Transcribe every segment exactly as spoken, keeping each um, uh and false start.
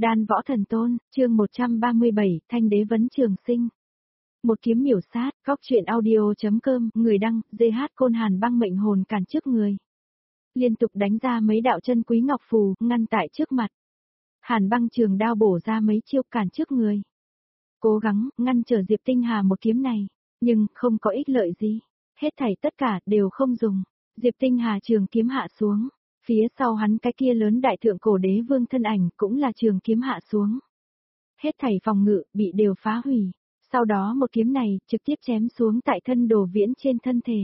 Đan Võ Thần Tôn, chương một trăm ba mươi bảy, Thanh Đế Vấn Trường Sinh. Một kiếm miểu sát, góc truyện audio.com, người đăng, giê hát Côn Hàn băng mệnh hồn cản trước người. Liên tục đánh ra mấy đạo chân quý ngọc phù, ngăn tại trước mặt. Hàn băng trường đao bổ ra mấy chiêu cản trước người. Cố gắng, ngăn trở Diệp Tinh Hà một kiếm này, nhưng không có ích lợi gì. Hết thảy tất cả đều không dùng. Diệp Tinh Hà trường kiếm hạ xuống. Phía sau hắn cái kia lớn đại thượng cổ đế vương thân ảnh cũng là trường kiếm hạ xuống. Hết thảy phòng ngự bị đều phá hủy. Sau đó một kiếm này trực tiếp chém xuống tại thân đồ viễn trên thân thể.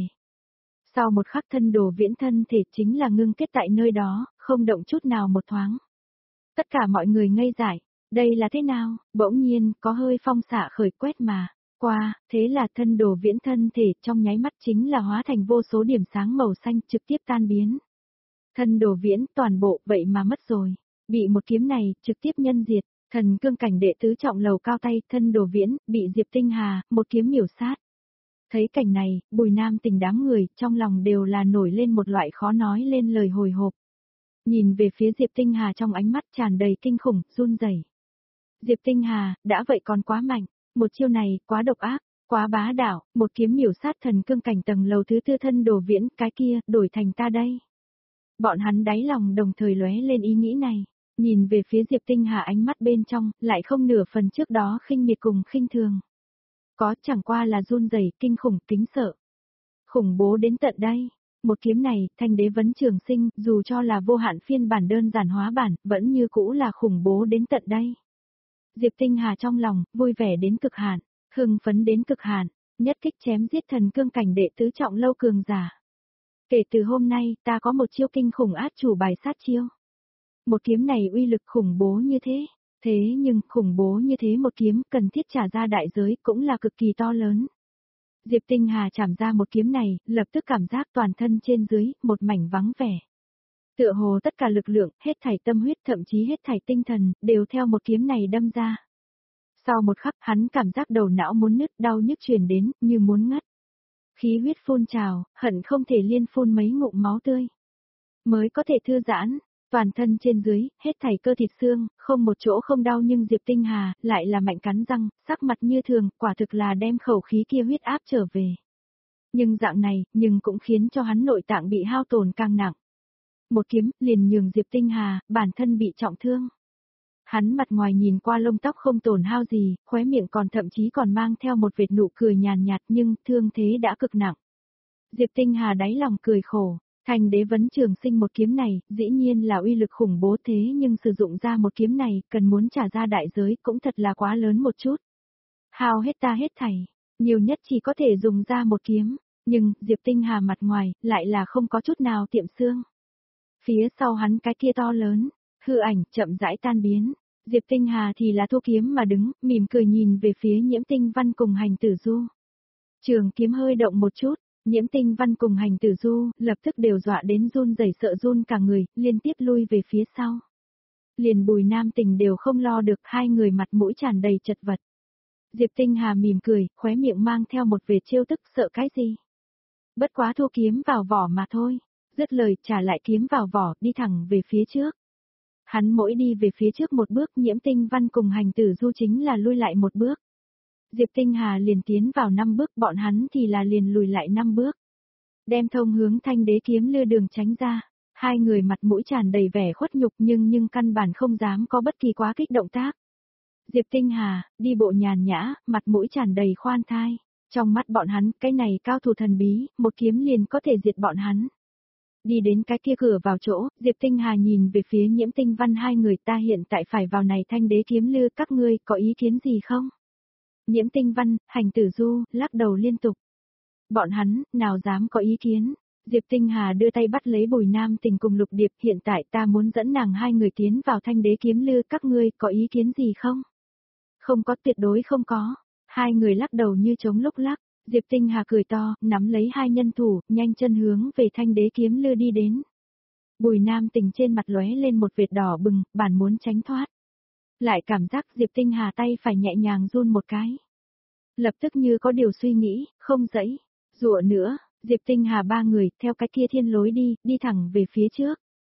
Sau một khắc thân đồ viễn thân thể chính là ngưng kết tại nơi đó, không động chút nào một thoáng. Tất cả mọi người ngây dại, đây là thế nào, bỗng nhiên có hơi phong xạ khởi quét mà. Qua, thế là thân đồ viễn thân thể trong nháy mắt chính là hóa thành vô số điểm sáng màu xanh trực tiếp tan biến. Thân đồ viễn toàn bộ vậy mà mất rồi, bị một kiếm này trực tiếp nhân diệt, thần cương cảnh đệ tứ trọng lầu cao tay thân đồ viễn bị Diệp Tinh Hà một kiếm miểu sát. Thấy cảnh này, Bùi Nam Tình đám người trong lòng đều là nổi lên một loại khó nói lên lời hồi hộp. Nhìn về phía Diệp Tinh Hà trong ánh mắt tràn đầy kinh khủng, run rẩy. Diệp Tinh Hà, đã vậy còn quá mạnh, một chiêu này quá độc ác, quá bá đạo, một kiếm miểu sát thần cương cảnh tầng lầu thứ tư thân đồ viễn, cái kia đổi thành ta đây. Bọn hắn đáy lòng đồng thời lóe lên ý nghĩ này, nhìn về phía Diệp Tinh Hà ánh mắt bên trong, lại không nửa phần trước đó khinh miệt cùng khinh thường. Có chẳng qua là run rẩy, kinh khủng, kính sợ. Khủng bố đến tận đây, một kiếm này, Thanh Đế Vấn Trường Sinh, dù cho là vô hạn phiên bản đơn giản hóa bản, vẫn như cũ là khủng bố đến tận đây. Diệp Tinh Hà trong lòng, vui vẻ đến cực hạn, hưng phấn đến cực hạn, nhất kích chém giết thần cương cảnh đệ tứ trọng lâu cường giả. Kể từ hôm nay, ta có một chiêu kinh khủng át chủ bài sát chiêu. Một kiếm này uy lực khủng bố như thế, thế nhưng khủng bố như thế một kiếm cần thiết trả ra đại giới cũng là cực kỳ to lớn. Diệp Tinh Hà chạm ra một kiếm này, lập tức cảm giác toàn thân trên dưới, một mảnh vắng vẻ. Tựa hồ tất cả lực lượng, hết thảy tâm huyết thậm chí hết thảy tinh thần, đều theo một kiếm này đâm ra. Sau một khắc hắn cảm giác đầu não muốn nứt, đau nhức truyền đến, như muốn ngất. Khí huyết phun trào, hận không thể liên phun mấy ngụm máu tươi. Mới có thể thư giãn, toàn thân trên dưới, hết thảy cơ thịt xương, không một chỗ không đau nhưng Diệp Tinh Hà lại là mạnh cắn răng, sắc mặt như thường, quả thực là đem khẩu khí kia huyết áp trở về. Nhưng dạng này, nhưng cũng khiến cho hắn nội tạng bị hao tổn càng nặng. Một kiếm, liền nhường Diệp Tinh Hà, bản thân bị trọng thương. Hắn mặt ngoài nhìn qua lông tóc không tổn hao gì, khóe miệng còn thậm chí còn mang theo một vệt nụ cười nhàn nhạt nhưng thương thế đã cực nặng. Diệp Tinh Hà đáy lòng cười khổ, Thanh Đế Vấn Trường Sinh một kiếm này, dĩ nhiên là uy lực khủng bố thế nhưng sử dụng ra một kiếm này, cần muốn trả ra đại giới cũng thật là quá lớn một chút. Hao hết ta hết thảy, nhiều nhất chỉ có thể dùng ra một kiếm, nhưng Diệp Tinh Hà mặt ngoài lại là không có chút nào tiệm xương. Phía sau hắn cái kia to lớn, hư ảnh chậm rãi tan biến, Diệp Tinh Hà thì là thu kiếm mà đứng, mỉm cười nhìn về phía Nhiễm Tinh Văn cùng Hành Tử Du. Trường kiếm hơi động một chút, Nhiễm Tinh Văn cùng Hành Tử Du lập tức đều dọa đến run rẩy sợ run cả người, liên tiếp lui về phía sau. Liền Bùi Nam Tình đều không lo được, hai người mặt mũi tràn đầy chật vật. Diệp Tinh Hà mỉm cười, khóe miệng mang theo một vệt trêu tức, sợ cái gì? Bất quá thu kiếm vào vỏ mà thôi. Dứt lời trả lại kiếm vào vỏ, đi thẳng về phía trước. Hắn mỗi đi về phía trước một bước, Nhiễm Tinh Văn cùng Hành Tử Du chính là lui lại một bước. Diệp Tinh Hà liền tiến vào năm bước, bọn hắn thì là liền lùi lại năm bước. Đem thông hướng Thanh Đế kiếm lư đường tránh ra, hai người mặt mũi tràn đầy vẻ khuất nhục nhưng nhưng căn bản không dám có bất kỳ quá kích động tác. Diệp Tinh Hà, đi bộ nhàn nhã, mặt mũi tràn đầy khoan thai, trong mắt bọn hắn, cái này cao thủ thần bí, một kiếm liền có thể diệt bọn hắn. Đi đến cái kia cửa vào chỗ, Diệp Tinh Hà nhìn về phía Nhiễm Tinh Văn hai người ta hiện tại phải vào này Thanh Đế kiếm lư, các ngươi có ý kiến gì không? Nhiễm Tinh Văn, Hành Tử Du, lắc đầu liên tục. Bọn hắn, nào dám có ý kiến? Diệp Tinh Hà đưa tay bắt lấy Bùi Nam Tình cùng Lục Điệp, hiện tại ta muốn dẫn nàng hai người tiến vào Thanh Đế kiếm lư, các ngươi có ý kiến gì không? Không có, tuyệt đối không có. Hai người lắc đầu như trống lúc lắc. Diệp Tinh Hà cười to, nắm lấy hai nhân thủ, nhanh chân hướng về Thanh Đế kiếm lư đi đến. Bùi Nam Tình trên mặt lóe lên một vệt đỏ bừng, bản muốn tránh thoát. Lại cảm giác Diệp Tinh Hà tay phải nhẹ nhàng run một cái. Lập tức như có điều suy nghĩ, không dãy, dụa nữa, Diệp Tinh Hà ba người theo cái kia thiên lối đi, đi thẳng về phía trước.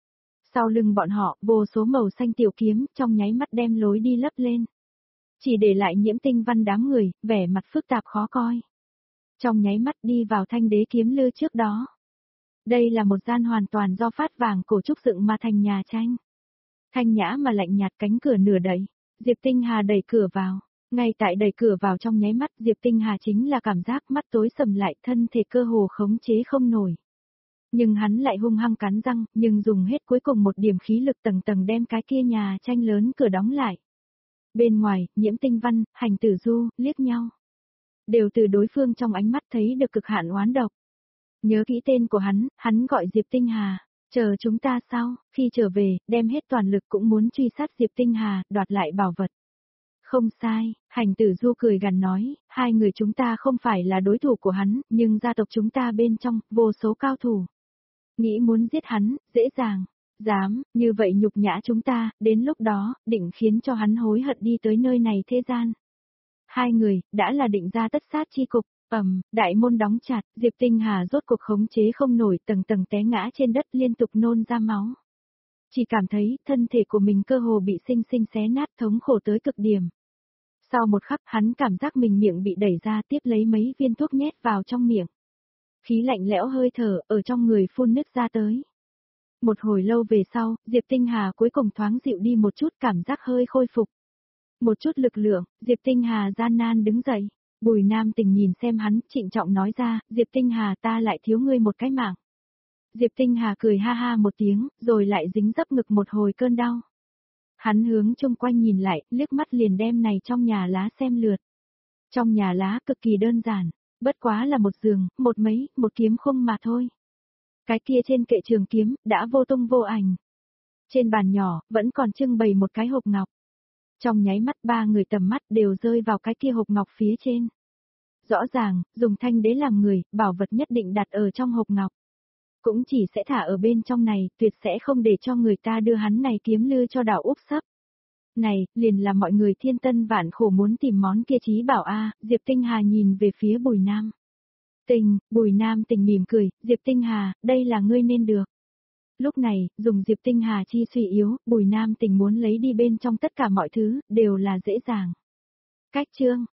Sau lưng bọn họ, vô số màu xanh tiểu kiếm, trong nháy mắt đem lối đi lấp lên. Chỉ để lại Nhiễm Tinh Văn đám người, vẻ mặt phức tạp khó coi. Trong nháy mắt đi vào thanh đế kiếm lư trước đó. Đây là một gian hoàn toàn do phát vàng cổ trúc dựng mà thành nhà tranh. Thanh nhã mà lạnh nhạt, cánh cửa nửa đẩy. Diệp Tinh Hà đẩy cửa vào. Ngay tại đẩy cửa vào trong nháy mắt, Diệp Tinh Hà chính là cảm giác mắt tối sầm lại, thân thể cơ hồ khống chế không nổi. Nhưng hắn lại hung hăng cắn răng, nhưng dùng hết cuối cùng một điểm khí lực tầng tầng đem cái kia nhà tranh lớn cửa đóng lại. Bên ngoài, Nhiễm Tinh Văn, Hành Tử Du, liếc nhau. Đều từ đối phương trong ánh mắt thấy được cực hạn oán độc. Nhớ kỹ tên của hắn, hắn gọi Diệp Tinh Hà. Chờ chúng ta sau, khi trở về, đem hết toàn lực cũng muốn truy sát Diệp Tinh Hà, đoạt lại bảo vật. Không sai, Hành Tử Du cười gằn nói, hai người chúng ta không phải là đối thủ của hắn, nhưng gia tộc chúng ta bên trong, vô số cao thủ. Nghĩ muốn giết hắn, dễ dàng. Dám, như vậy nhục nhã chúng ta, đến lúc đó, định khiến cho hắn hối hận đi tới nơi này thế gian. Hai người, đã là định ra tất sát chi cục, ầm, đại môn đóng chặt, Diệp Tinh Hà rốt cuộc khống chế không nổi, tầng tầng té ngã trên đất, liên tục nôn ra máu. Chỉ cảm thấy, thân thể của mình cơ hồ bị sinh sinh xé nát, thống khổ tới cực điểm. Sau một khắc, hắn cảm giác mình miệng bị đẩy ra, tiếp lấy mấy viên thuốc nhét vào trong miệng. Khí lạnh lẽo hơi thở, ở trong người phun nứt ra tới. Một hồi lâu về sau, Diệp Tinh Hà cuối cùng thoáng dịu đi một chút, cảm giác hơi khôi phục. Một chút lực lượng, Diệp Tinh Hà gian nan đứng dậy. Bùi Nam Tình nhìn xem hắn, trịnh trọng nói ra, Diệp Tinh Hà ta lại thiếu ngươi một cái mạng. Diệp Tinh Hà cười ha ha một tiếng, rồi lại dính dấp ngực một hồi cơn đau. Hắn hướng chung quanh nhìn lại, liếc mắt liền đem này trong nhà lá xem lượt. Trong nhà lá cực kỳ đơn giản, bất quá là một giường, một mấy, một kiếm khung mà thôi. Cái kia trên kệ trường kiếm, đã vô tung vô ảnh. Trên bàn nhỏ, vẫn còn trưng bày một cái hộp ngọc. Trong nháy mắt ba người tầm mắt đều rơi vào cái kia hộp ngọc phía trên. Rõ ràng, dùng thanh đế làm người, bảo vật nhất định đặt ở trong hộp ngọc. Cũng chỉ sẽ thả ở bên trong này, tuyệt sẽ không để cho người ta đưa hắn này kiếm lư cho đảo Úc Sấp. Này, liền là mọi người thiên tân vạn khổ muốn tìm món kia chí bảo a. Diệp Tinh Hà nhìn về phía Bùi Nam Tình, Bùi Nam Tình mỉm cười, Diệp Tinh Hà, đây là ngươi nên được. Lúc này, dùng Diệp Tinh Hà chi suy yếu, Bùi Nam Tình muốn lấy đi bên trong tất cả mọi thứ, đều là dễ dàng. Cách chương